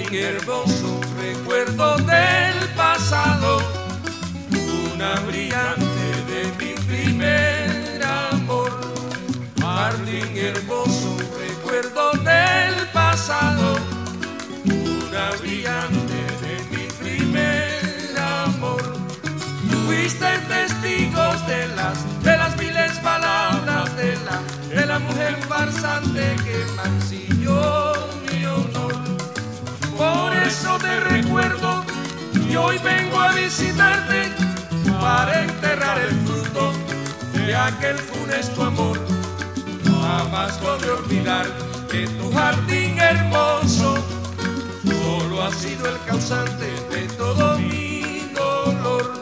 hermoso recuerdo del pasado, una brillante de mi primer amor. Jardín hermoso recuerdo del pasado, una brillante de mi primer amor. Fuiste testigos de las viles palabras de la mujer farsante que mancilló mi honor. Por eso te recuerdo y hoy vengo a visitarte para enterrar el fruto de aquel funesto amor. Jamás podré olvidar que tu jardín hermoso solo ha sido el causante de todo mi dolor.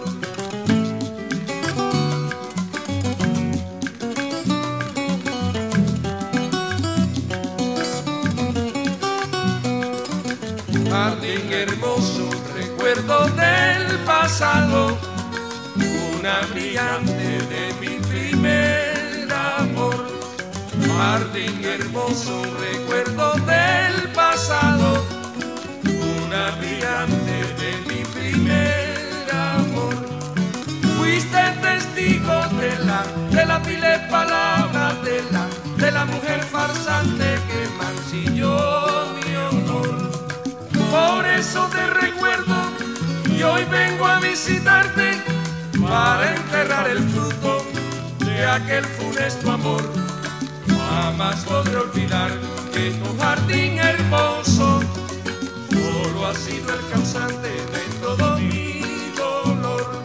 Jardín hermoso, recuerdo del pasado, una brillante de mi primer amor. Jardín hermoso, recuerdo del pasado, una brillante de mi primer amor. Fuiste testigo de la viles palabras de la mujer farsante que mancilló mi honor. Por eso te recuerdo y hoy vengo a visitarte para enterrar el fruto de aquel funesto amor. Jamás podré olvidar que tu jardín hermoso solo ha sido el causante de todo mi dolor.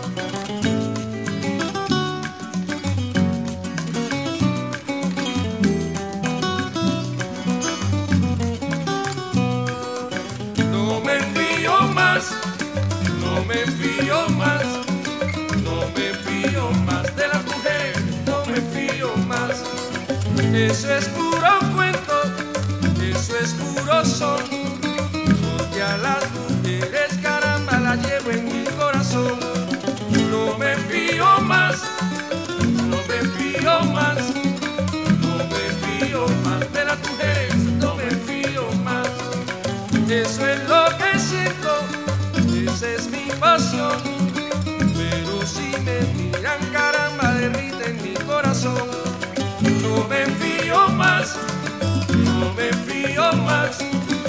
No me fío más, no me fío más, no me fío más de las mujeres, no me fío más. Eso es puro cuento, eso es puro son, porque a las mujeres caramba las llevo en mi corazón. No me fío más, no me fío más, no me fío más de las mujeres, no me fío más. Eso es lo que siento, esa es mi pasión, pero si me miran caramba derriten mi corazón. No me fío más, no me fío más.